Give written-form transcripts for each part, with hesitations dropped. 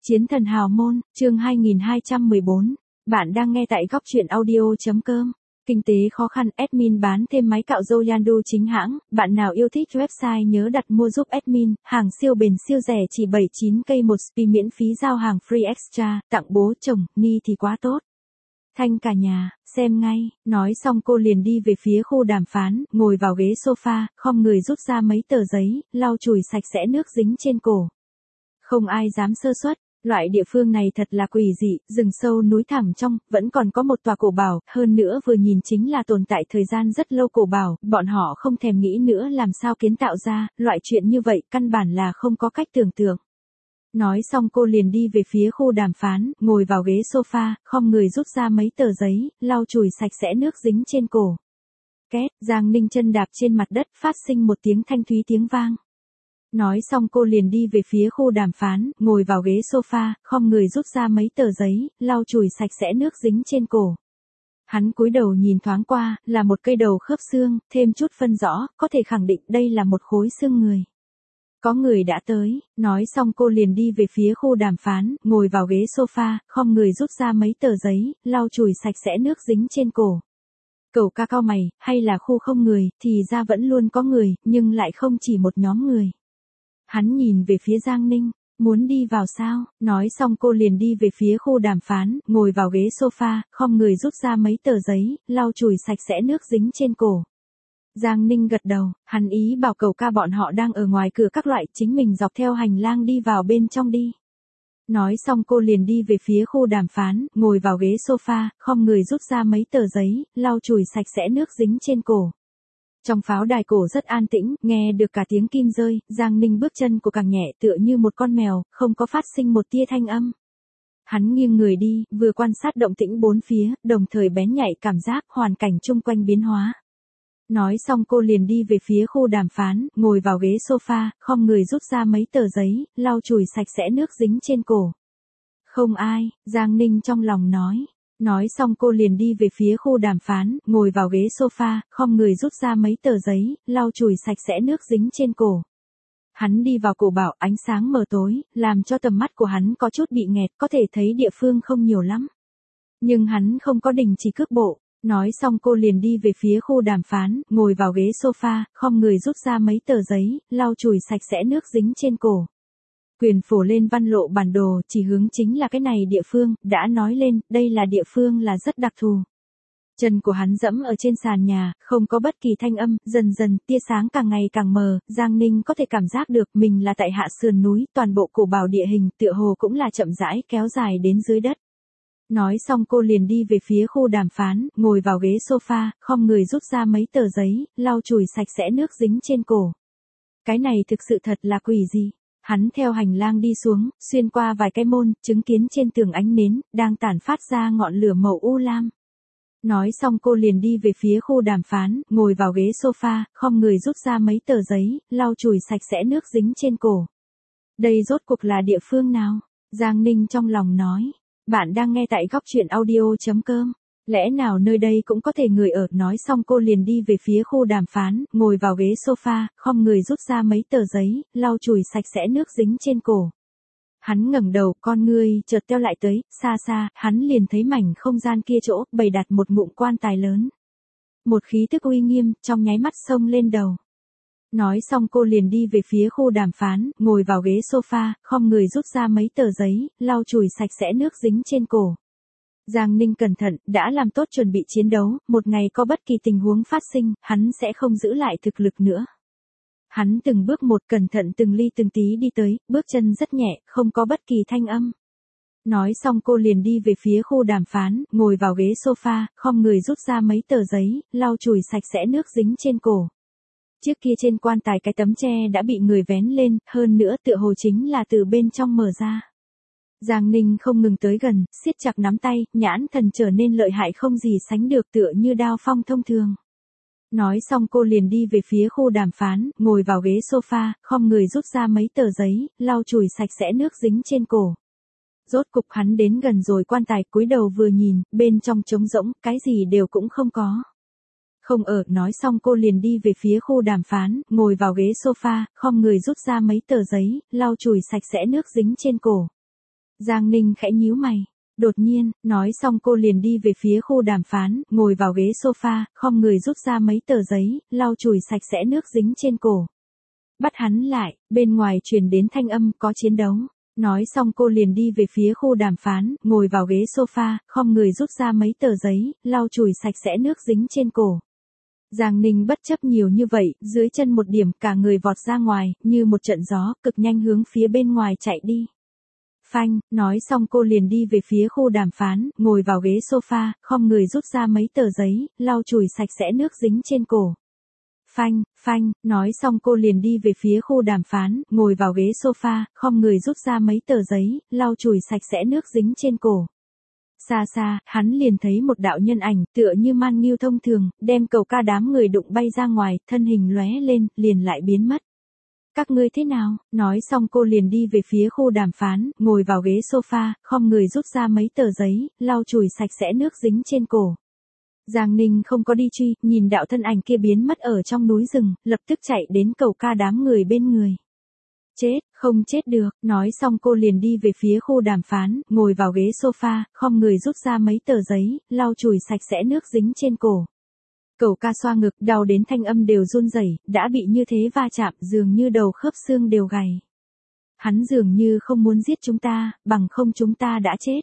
Chiến thần hào môn, chương 2214. Bạn đang nghe tại góc truyện audio.com. Kinh tế khó khăn, admin bán thêm máy cạo râu Yandu chính hãng. Bạn nào yêu thích website nhớ đặt mua giúp admin. Hàng siêu bền siêu rẻ chỉ 79k một spi, miễn phí giao hàng free extra. Tặng bố chồng, ni thì quá tốt. Thanh cả nhà, xem ngay. Nói xong cô liền đi về phía khu đàm phán, ngồi vào ghế sofa, khom người rút ra mấy tờ giấy, lau chùi sạch sẽ nước dính trên cổ. Không ai dám sơ suất. Loại địa phương này thật là quỷ dị, rừng sâu núi thẳm trong, vẫn còn có một tòa cổ bảo, hơn nữa vừa nhìn chính là tồn tại thời gian rất lâu cổ bảo, bọn họ không thèm nghĩ nữa làm sao kiến tạo ra, loại chuyện như vậy căn bản là không có cách tưởng tượng. Nói xong cô liền đi về phía khu đàm phán, ngồi vào ghế sofa, khom người rút ra mấy tờ giấy, lau chùi sạch sẽ nước dính trên cổ. Két, Giang Ninh chân đạp trên mặt đất, phát sinh một tiếng thanh thúy tiếng vang. Nói xong cô liền đi về phía khu đàm phán, ngồi vào ghế sofa, khom người rút ra mấy tờ giấy, lau chùi sạch sẽ nước dính trên cổ. Hắn cúi đầu nhìn thoáng qua, là một cây đầu khớp xương, thêm chút phân rõ, có thể khẳng định đây là một khối xương người. Có người đã tới, nói xong cô liền đi về phía khu đàm phán, ngồi vào ghế sofa, khom người rút ra mấy tờ giấy, lau chùi sạch sẽ nước dính trên cổ. Cậu ca cao mày, hay là khu không người, thì ra vẫn luôn có người, nhưng lại không chỉ một nhóm người. Hắn nhìn về phía Giang Ninh, muốn đi vào sao, nói xong cô liền đi về phía khu đàm phán, ngồi vào ghế sofa, khom người rút ra mấy tờ giấy, lau chùi sạch sẽ nước dính trên cổ. Giang Ninh gật đầu, hắn ý bảo cậu ca bọn họ đang ở ngoài cửa các loại, chính mình dọc theo hành lang đi vào bên trong đi. Nói xong cô liền đi về phía khu đàm phán, ngồi vào ghế sofa, khom người rút ra mấy tờ giấy, lau chùi sạch sẽ nước dính trên cổ. Trong pháo đài cổ rất an tĩnh, nghe được cả tiếng kim rơi, Giang Ninh bước chân của càng nhẹ tựa như một con mèo, không có phát sinh một tia thanh âm. Hắn nghiêng người đi, vừa quan sát động tĩnh bốn phía, đồng thời bén nhạy cảm giác hoàn cảnh chung quanh biến hóa. Nói xong cô liền đi về phía khu đàm phán, ngồi vào ghế sofa, khom người rút ra mấy tờ giấy, lau chùi sạch sẽ nước dính trên cổ. Không ai, Giang Ninh trong lòng nói. Nói xong cô liền đi về phía khu đàm phán, ngồi vào ghế sofa, khom người rút ra mấy tờ giấy, lau chùi sạch sẽ nước dính trên cổ. Hắn đi vào cổ bảo, ánh sáng mờ tối, làm cho tầm mắt của hắn có chút bị nghẹt, có thể thấy địa phương không nhiều lắm. Nhưng hắn không có đình chỉ cước bộ. Nói xong cô liền đi về phía khu đàm phán, ngồi vào ghế sofa, khom người rút ra mấy tờ giấy, lau chùi sạch sẽ nước dính trên cổ. Quyền phổ lên văn lộ bản đồ, chỉ hướng chính là cái này địa phương, đã nói lên, đây là địa phương là rất đặc thù. Chân của hắn dẫm ở trên sàn nhà, không có bất kỳ thanh âm, dần dần, tia sáng càng ngày càng mờ, Giang Ninh có thể cảm giác được mình là tại hạ sườn núi, toàn bộ cổ bảo địa hình, tựa hồ cũng là chậm rãi, kéo dài đến dưới đất. Nói xong cô liền đi về phía khu đàm phán, ngồi vào ghế sofa, khom người rút ra mấy tờ giấy, lau chùi sạch sẽ nước dính trên cổ. Cái này thực sự thật là quỷ gì. Hắn theo hành lang đi xuống, xuyên qua vài cái môn, chứng kiến trên tường ánh nến, đang tản phát ra ngọn lửa màu u lam. Nói xong cô liền đi về phía khu đàm phán, ngồi vào ghế sofa, khom người rút ra mấy tờ giấy, lau chùi sạch sẽ nước dính trên cổ. Đây rốt cuộc là địa phương nào? Giang Ninh trong lòng nói. Bạn đang nghe tại góc truyện audio.com. Lẽ nào nơi đây cũng có thể người ở, nói xong cô liền đi về phía khu đàm phán, ngồi vào ghế sofa, khom người rút ra mấy tờ giấy, lau chùi sạch sẽ nước dính trên cổ. Hắn ngẩng đầu, con ngươi chợt teo lại tới, xa xa, hắn liền thấy mảnh không gian kia chỗ, bày đặt một ngụm quan tài lớn. Một khí tức uy nghiêm, trong nháy mắt xông lên đầu. Nói xong cô liền đi về phía khu đàm phán, ngồi vào ghế sofa, khom người rút ra mấy tờ giấy, lau chùi sạch sẽ nước dính trên cổ. Giang Ninh cẩn thận, đã làm tốt chuẩn bị chiến đấu, một ngày có bất kỳ tình huống phát sinh, hắn sẽ không giữ lại thực lực nữa. Hắn từng bước một cẩn thận từng ly từng tí đi tới, bước chân rất nhẹ, không có bất kỳ thanh âm. Nói xong cô liền đi về phía khu đàm phán, ngồi vào ghế sofa, khom người rút ra mấy tờ giấy, lau chùi sạch sẽ nước dính trên cổ. Trước kia trên quan tài cái tấm tre đã bị người vén lên, hơn nữa tựa hồ chính là từ bên trong mở ra. Giang Ninh không ngừng tới gần, siết chặt nắm tay, nhãn thần trở nên lợi hại không gì sánh được, tựa như đao phong thông thường. Nói xong cô liền đi về phía khu đàm phán, ngồi vào ghế sofa, khom người rút ra mấy tờ giấy, lau chùi sạch sẽ nước dính trên cổ. Rốt cục hắn đến gần rồi quan tài, cúi đầu vừa nhìn, bên trong trống rỗng, cái gì đều cũng không có. Không ở, nói xong cô liền đi về phía khu đàm phán, ngồi vào ghế sofa, khom người rút ra mấy tờ giấy, lau chùi sạch sẽ nước dính trên cổ. Giang Ninh khẽ nhíu mày. Đột nhiên, nói xong cô liền đi về phía khu đàm phán, ngồi vào ghế sofa, khom người rút ra mấy tờ giấy, lau chùi sạch sẽ nước dính trên cổ. Bắt hắn lại, bên ngoài truyền đến thanh âm có chiến đấu. Nói xong cô liền đi về phía khu đàm phán, ngồi vào ghế sofa, khom người rút ra mấy tờ giấy, lau chùi sạch sẽ nước dính trên cổ. Giang Ninh bất chấp nhiều như vậy, dưới chân một điểm cả người vọt ra ngoài, như một trận gió, cực nhanh hướng phía bên ngoài chạy đi. Phanh, nói xong cô liền đi về phía khu đàm phán, ngồi vào ghế sofa, khom người rút ra mấy tờ giấy, lau chùi sạch sẽ nước dính trên cổ. Phanh, phanh, nói xong cô liền đi về phía khu đàm phán, ngồi vào ghế sofa, khom người rút ra mấy tờ giấy, lau chùi sạch sẽ nước dính trên cổ. Xa xa, hắn liền thấy một đạo nhân ảnh, tựa như man nghiêu thông thường, đem cầu ca đám người đụng bay ra ngoài, thân hình lóe lên, liền lại biến mất. Các ngươi thế nào? Nói xong cô liền đi về phía khu đàm phán, ngồi vào ghế sofa, khom người rút ra mấy tờ giấy, lau chùi sạch sẽ nước dính trên cổ. Giang Ninh không có đi truy, nhìn đạo thân ảnh kia biến mất ở trong núi rừng, lập tức chạy đến cầu ca đám người bên người. Chết, không chết được, nói xong cô liền đi về phía khu đàm phán, ngồi vào ghế sofa, khom người rút ra mấy tờ giấy, lau chùi sạch sẽ nước dính trên cổ. Cầu ca xoa ngực, đau đến thanh âm đều run rẩy, đã bị như thế va chạm, dường như đầu khớp xương đều gầy. Hắn dường như không muốn giết chúng ta, bằng không chúng ta đã chết.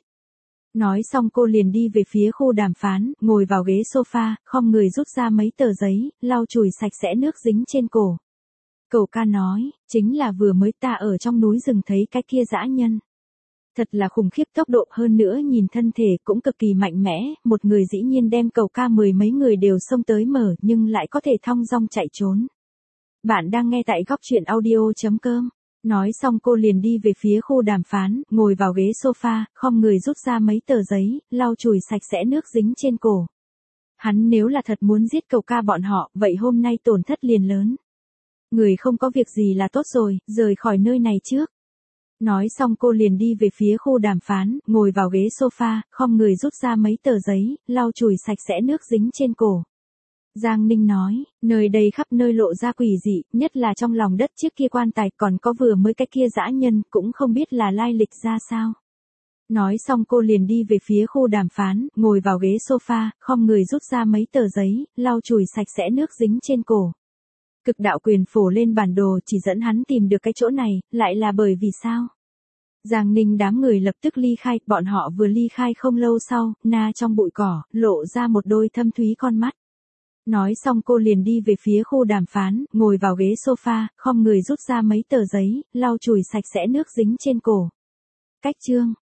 Nói xong cô liền đi về phía khu đàm phán, ngồi vào ghế sofa, khom người rút ra mấy tờ giấy, lau chùi sạch sẽ nước dính trên cổ. Cầu ca nói, chính là vừa mới ta ở trong núi rừng thấy cái kia dã nhân. Thật là khủng khiếp tốc độ, hơn nữa nhìn thân thể cũng cực kỳ mạnh mẽ, một người dĩ nhiên đem cầu ca mười mấy người đều xông tới mở nhưng lại có thể thong dong chạy trốn. Bạn đang nghe tại góc truyện audio.com. Nói xong cô liền đi về phía khu đàm phán, ngồi vào ghế sofa, khom người rút ra mấy tờ giấy, lau chùi sạch sẽ nước dính trên cổ. Hắn nếu là thật muốn giết cầu ca bọn họ, vậy hôm nay tổn thất liền lớn. Người không có việc gì là tốt rồi, rời khỏi nơi này trước. Nói xong cô liền đi về phía khu đàm phán, ngồi vào ghế sofa, khom người rút ra mấy tờ giấy, lau chùi sạch sẽ nước dính trên cổ. Giang Ninh nói, nơi đây khắp nơi lộ ra quỷ dị, nhất là trong lòng đất chiếc kia quan tài, còn có vừa mới cái kia dã nhân, cũng không biết là lai lịch ra sao. Nói xong cô liền đi về phía khu đàm phán, ngồi vào ghế sofa, khom người rút ra mấy tờ giấy, lau chùi sạch sẽ nước dính trên cổ. Cực đạo quyền phổ lên bản đồ chỉ dẫn hắn tìm được cái chỗ này, lại là bởi vì sao? Giang Ninh đám người lập tức ly khai, bọn họ vừa ly khai không lâu sau, Na trong bụi cỏ, lộ ra một đôi thâm thúy con mắt. Nói xong cô liền đi về phía khu đàm phán, ngồi vào ghế sofa, khom người rút ra mấy tờ giấy, lau chùi sạch sẽ nước dính trên cổ. Cách chương